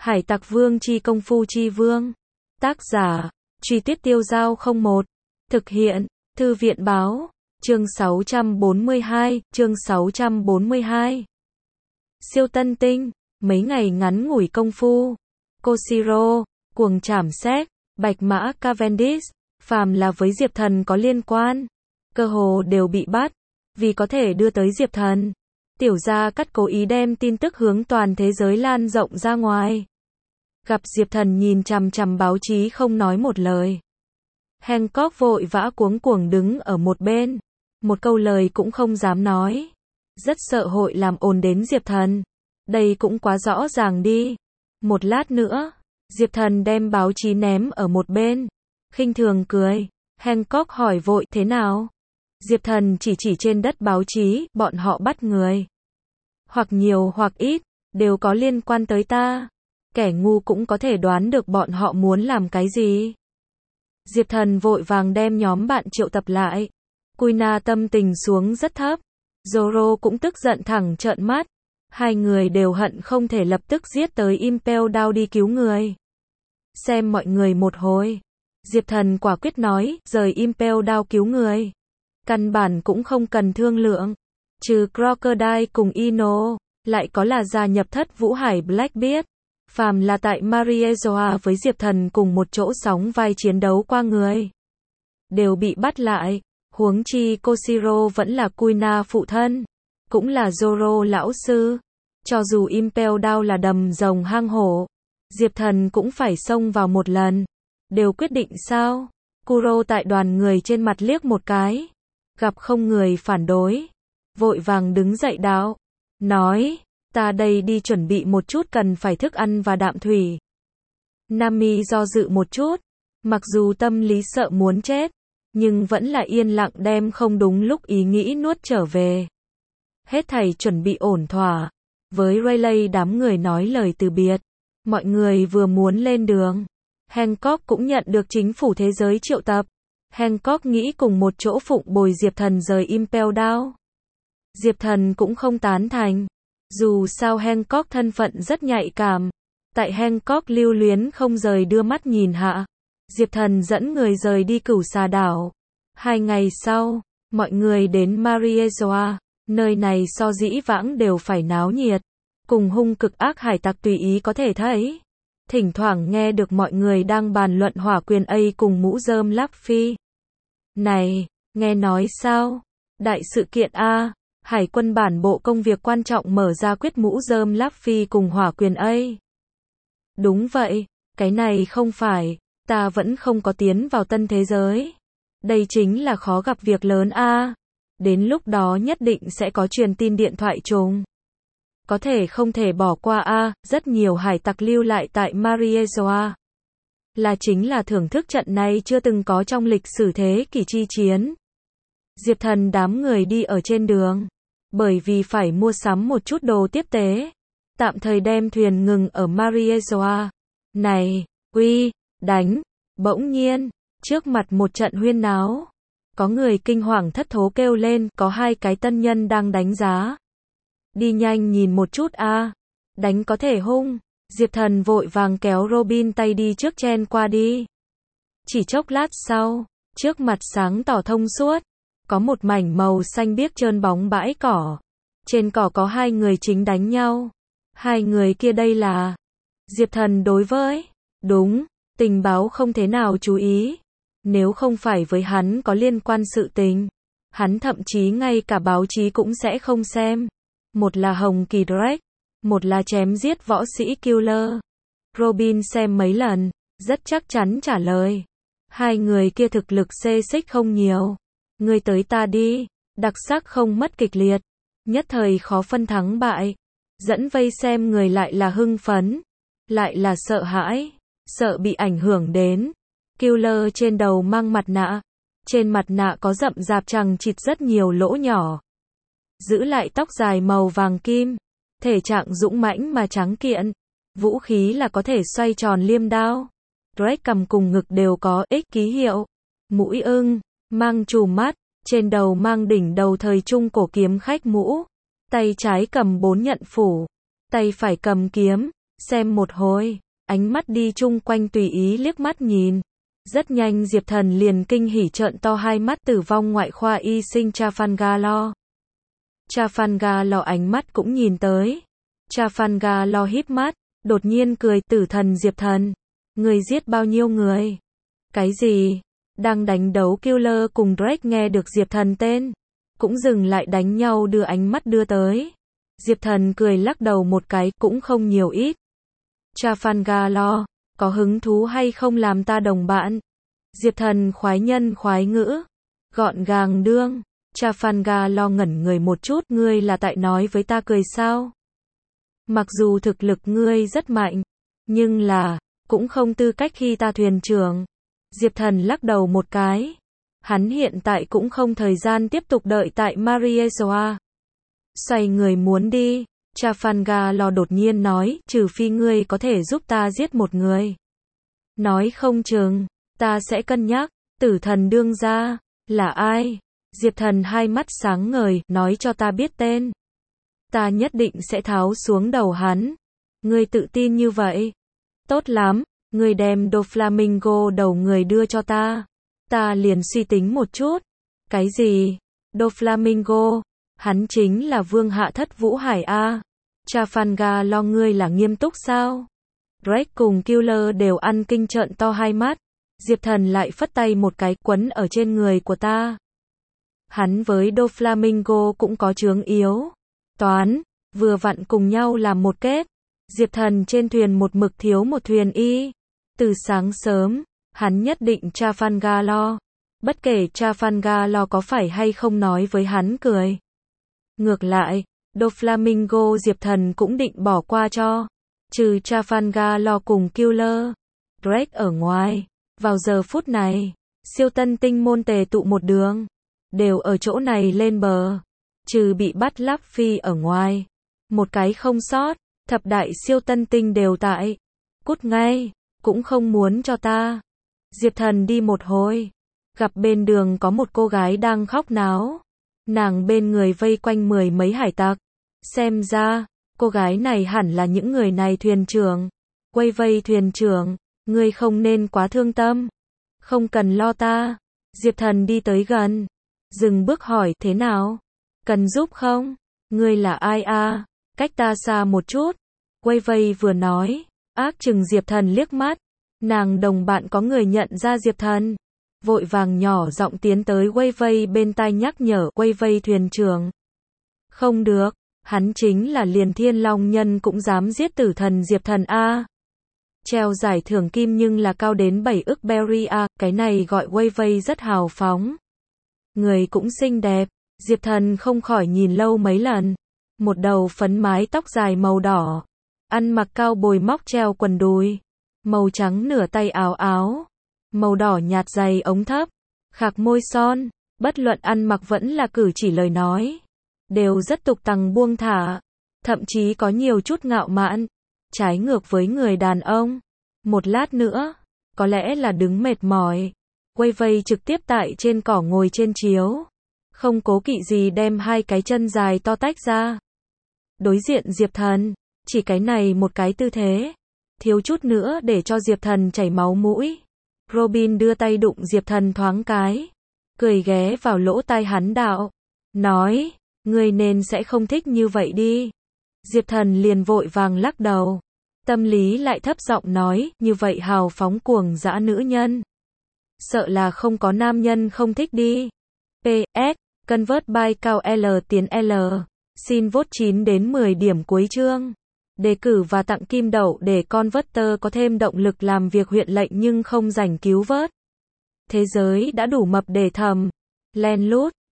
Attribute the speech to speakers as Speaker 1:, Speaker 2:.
Speaker 1: Hải Tặc Vương chi công phu chi vương. Tác giả, Truy Tuyết Tiêu Dao 01. Thực hiện, Thư viện báo. Chương 642, chương 642. Siêu tân tinh, mấy ngày ngắn ngủi công phu. Koshiro, cuồng trảm xét, bạch mã Cavendish, phàm là với Diệp Thần có liên quan, cơ hồ đều bị bắt, vì có thể đưa tới Diệp Thần. Tiểu Gia Cắt cố ý đem tin tức hướng toàn thế giới lan rộng ra ngoài. Gặp Diệp Thần nhìn chằm chằm báo chí không nói một lời. Hancock vội vã cuống cuồng đứng ở một bên, một câu lời cũng không dám nói. Rất sợ hội làm ồn đến Diệp Thần. Đây cũng quá rõ ràng đi. Một lát nữa, Diệp Thần đem báo chí ném ở một bên, khinh thường cười. Hancock hỏi vội, thế nào? Diệp Thần chỉ trên đất báo chí, bọn họ bắt người. Hoặc nhiều hoặc ít, đều có liên quan tới ta. Kẻ ngu cũng có thể đoán được bọn họ muốn làm cái gì. Diệp Thần vội vàng đem nhóm bạn triệu tập lại. Kuina tâm tình xuống rất thấp. Zoro cũng tức giận thẳng trợn mắt. Hai người đều hận không thể lập tức giết tới Impel Down đi cứu người. Xem mọi người một hồi. Diệp Thần quả quyết nói, rời Impel Down cứu người. Căn bản cũng không cần thương lượng. Trừ Crocodile cùng Ino, lại có là gia nhập thất Vũ Hải Blackbeard. Phàm là tại Mariezoa với Diệp Thần cùng một chỗ sóng vai chiến đấu qua người, đều bị bắt lại. Huống chi Koshiro vẫn là Kuina phụ thân, cũng là Zoro lão sư. Cho dù Impel Down là đầm rồng hang hổ, Diệp Thần cũng phải xông vào một lần. Đều quyết định sao? Kuro tại đoàn người trên mặt liếc một cái, gặp không người phản đối, vội vàng đứng dậy đạo, nói, ta đây đi chuẩn bị một chút cần phải thức ăn và đạm thủy. Nami do dự một chút, mặc dù tâm lý sợ muốn chết, nhưng vẫn là yên lặng đem không đúng lúc ý nghĩ nuốt trở về. Hết thảy chuẩn bị ổn thỏa, với Rayleigh đám người nói lời từ biệt. Mọi người vừa muốn lên đường, Hancock cũng nhận được chính phủ thế giới triệu tập. Hancock nghĩ cùng một chỗ phụng bồi Diệp Thần rời Impel Down. Diệp Thần cũng không tán thành. Dù sao Hancock thân phận rất nhạy cảm. Tại Hancock lưu luyến không rời đưa mắt nhìn hạ, Diệp Thần dẫn người rời đi Cửu Xà đảo. 2 ngày sau, mọi người đến Mariezoa. Nơi này so dĩ vãng đều phải náo nhiệt, cùng hung cực ác hải tặc tùy ý có thể thấy. Thỉnh thoảng nghe được mọi người đang bàn luận hỏa quyền A cùng mũ rơm Luffy. Này, nghe nói sao? Đại sự kiện A, Hải quân bản bộ công việc quan trọng mở ra quyết mũ rơm Luffy cùng hỏa quyền A. Đúng vậy, cái này không phải, ta vẫn không có tiến vào tân thế giới. Đây chính là khó gặp việc lớn A. Đến lúc đó nhất định sẽ có truyền tin điện thoại trùng. Có thể không thể bỏ qua A, rất nhiều hải tặc lưu lại tại Mariezoa. Là chính là thưởng thức trận này chưa từng có trong lịch sử thế kỷ chi chiến. Diệp Thần đám người đi ở trên đường, bởi vì phải mua sắm một chút đồ tiếp tế, tạm thời đem thuyền ngừng ở Mariezoa. Này, uy, đánh, bỗng nhiên, trước mặt một trận huyên náo. Có người kinh hoàng thất thố kêu lên, có 2 cái tân nhân đang đánh giá. Đi nhanh nhìn một chút a, đánh có thể hung. Diệp Thần vội vàng kéo Robin tay đi trước chen qua đi. Chỉ chốc lát sau, trước mặt sáng tỏ thông suốt, có một mảnh màu xanh biếc trơn bóng bãi cỏ. Trên cỏ có 2 người chính đánh nhau. 2 người kia đây là... Diệp Thần đối với... Đúng, tình báo không thế nào chú ý. Nếu không phải với hắn có liên quan sự tình, hắn thậm chí ngay cả báo chí cũng sẽ không xem. Một là Hồng Kỳ Drake, một là chém giết võ sĩ Killer. Robin xem mấy lần, rất chắc chắn trả lời. 2 người kia thực lực xê xích không nhiều. Ngươi tới ta đi, đặc sắc không mất kịch liệt. Nhất thời khó phân thắng bại. Dẫn vây xem người lại là hưng phấn, lại là sợ hãi, sợ bị ảnh hưởng đến. Killer trên đầu mang mặt nạ. Trên mặt nạ có rậm rạp chằng chịt rất nhiều lỗ nhỏ. Giữ lại tóc dài màu vàng kim. Thể trạng dũng mãnh mà trắng kiện. Vũ khí là có thể xoay tròn liêm đao. Drake cầm cùng ngực đều có X ký hiệu. Mũi ưng, mang trùm mắt. Trên đầu mang đỉnh đầu thời trung cổ kiếm khách mũ. Tay trái cầm 4 nhận phủ. Tay phải cầm kiếm. xem một hồi, ánh mắt đi chung quanh tùy ý liếc mắt nhìn. Rất nhanh Diệp Thần liền kinh hỉ trợn to hai mắt. Tử vong ngoại khoa y sinh Trafalgar. Trafalgar ánh mắt cũng nhìn tới. Trafalgar híp mắt, đột nhiên cười. Tử thần Diệp Thần, người giết bao nhiêu người? Cái gì? Đang đánh đấu Killer cùng Drake nghe được Diệp Thần tên, cũng dừng lại đánh nhau đưa ánh mắt đưa tới. Diệp Thần cười lắc đầu một cái, cũng không nhiều ít. Trafalgar, có hứng thú hay không làm ta đồng bạn? Diệp Thần khoái nhân khoái ngữ, gọn gàng đương. Trafalgar ngẩn người một chút, ngươi là tại nói với ta cười sao? Mặc dù thực lực ngươi rất mạnh, nhưng là, cũng không tư cách khi ta thuyền trưởng. Diệp Thần lắc đầu một cái. Hắn hiện tại cũng không thời gian tiếp tục đợi tại Mariejoa. Xoay người muốn đi. Trafalgar đột nhiên nói, trừ phi ngươi có thể giúp ta giết một người. Nói không chừng, ta sẽ cân nhắc. Tử thần đương gia, là ai? Diệp Thần hai mắt sáng ngời, nói cho ta biết tên. Ta nhất định sẽ tháo xuống đầu hắn. Ngươi tự tin như vậy? Tốt lắm, ngươi đem Doflamingo đầu người đưa cho ta. Ta liền suy tính một chút. Cái gì? Doflamingo? Hắn chính là vương hạ thất Vũ Hải a. Trafalgar ngươi là nghiêm túc sao? Drake cùng Killer đều ăn kinh trợn to hai mắt. Diệp Thần lại phất tay một cái, quấn ở trên người của ta. Hắn với Doflamingo cũng có chướng yếu. Toán, vừa vặn cùng nhau làm một kết. Diệp Thần trên thuyền một mực thiếu một thuyền y. Từ sáng sớm, hắn nhất định Trafalgar. Bất kể Trafalgar có phải hay không nói với hắn cười. Ngược lại, Doflamingo Diệp Thần cũng định bỏ qua cho. Trừ Trafalgar cùng Killer, Drake ở ngoài. Vào giờ phút này, siêu tân tinh môn tề tụ một đường. Đều ở chỗ này lên bờ. Trừ bị bắt Lap Phi ở ngoài. Một cái không sót, thập đại siêu tân tinh đều tại. Cút ngay, cũng không muốn cho ta. Diệp Thần đi một hồi. Gặp bên đường có một cô gái đang khóc náo. Nàng bên người vây quanh mười mấy hải tặc. Xem ra, cô gái này hẳn là những người này thuyền trưởng. Quay vây thuyền trưởng, ngươi không nên quá thương tâm. Không cần lo ta. Diệp Thần đi tới gần. Dừng bước hỏi, thế nào? Cần giúp không? Ngươi là ai a? Cách ta xa một chút. Quay vây vừa nói, ác chừng Diệp Thần liếc mắt. Nàng đồng bạn có người nhận ra Diệp Thần. Vội vàng nhỏ giọng tiến tới quay vây bên tai nhắc nhở quay vây thuyền trưởng. Không được, hắn chính là liền thiên long nhân cũng dám giết tử thần Diệp Thần a. Treo giải thưởng kim nhưng là cao đến 7 ức berry a, cái này gọi quay vây rất hào phóng. Người cũng xinh đẹp, Diệp Thần không khỏi nhìn lâu mấy lần. Một đầu phấn mái tóc dài màu đỏ, ăn mặc cao bồi móc treo quần đùi, màu trắng nửa tay áo áo, màu đỏ nhạt dày ống thấp, khạc môi son, bất luận ăn mặc vẫn là cử chỉ lời nói, đều rất tục tằng buông thả, thậm chí có nhiều chút ngạo mạn, trái ngược với người đàn ông. Một lát nữa, có lẽ là đứng mệt mỏi, quay vây trực tiếp tại trên cỏ ngồi trên chiếu, không cố kỵ gì đem hai cái chân dài to tách ra. Đối diện Diệp Thần, chỉ cái này một cái tư thế, thiếu chút nữa để cho Diệp Thần chảy máu mũi. Robin đưa tay đụng Diệp Thần thoáng cái, cười ghé vào lỗ tai hắn đạo, nói, ngươi nên sẽ không thích như vậy đi. Diệp Thần liền vội vàng lắc đầu, tâm lý lại thấp giọng nói, như vậy hào phóng cuồng dã nữ nhân, sợ là không có nam nhân không thích đi. PS, convert by cao L tiến L. Xin vote 9 đến 10 điểm cuối chương. Đề cử và tặng kim đậu để Converter có thêm động lực làm việc huyện lệnh nhưng không rảnh cứu vớt. Thế giới đã đủ mập để thầm. Len lút.